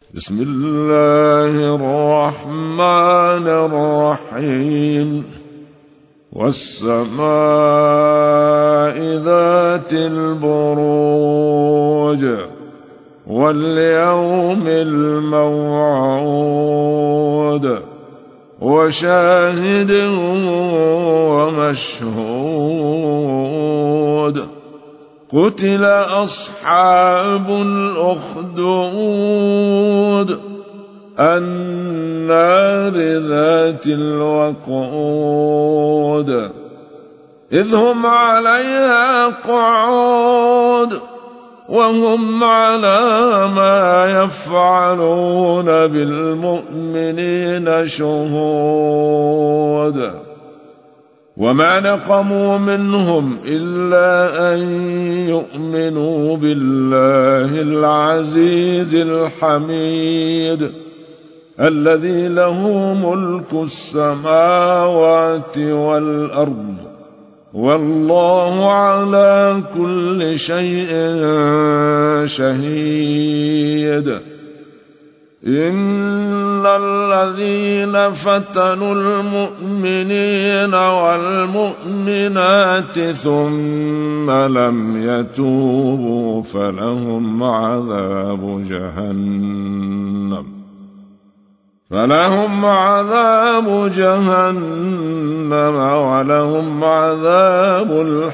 بسم الله الرحمن الرحيم. والسماء ذات البروج واليوم الموعود وشاهد ومشهود. قتل أصحاب الأخدود النار ذات الوقود إذ هم عليها قعود وهم على ما يفعلون بالمؤمنين شهود. وما نقموا منهم إلا أن يؤمنوا بالله العزيز الحميد الذي له ملك السماوات والأرض والله على كل شيء شهيد. إن الذين فتنوا المؤمنين والمؤمنات ثم لم يتوبوا فلهم عذاب جهنم ولهم عذاب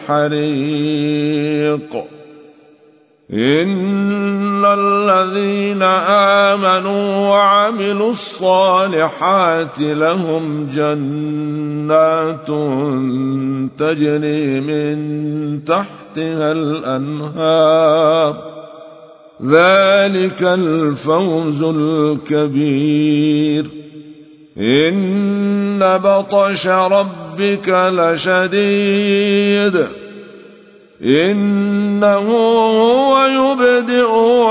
الحريق. إن الذين آمنوا وعملوا الصالحات لهم جنات تجري من تحتها الأنهار ذلك الفوز الكبير. إن بطش ربك لشديد إنه هو يبدئ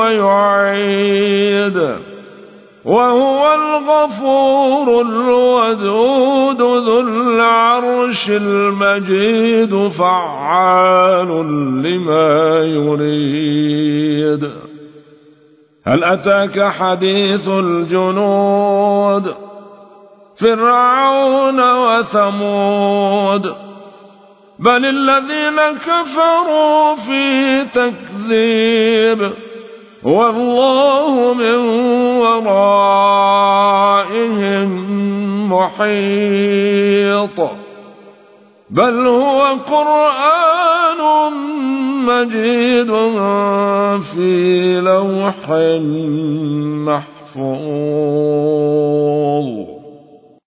ويعيد وهو الغفور الودود ذو العرش المجيد فعال لما يريد. هل أتاك حديث الجنود فرعون وثمود بل الذين كفروا في تكذيب والله من ورائهم محيط. بل هو قرآن مجيد في لوح محفوظ.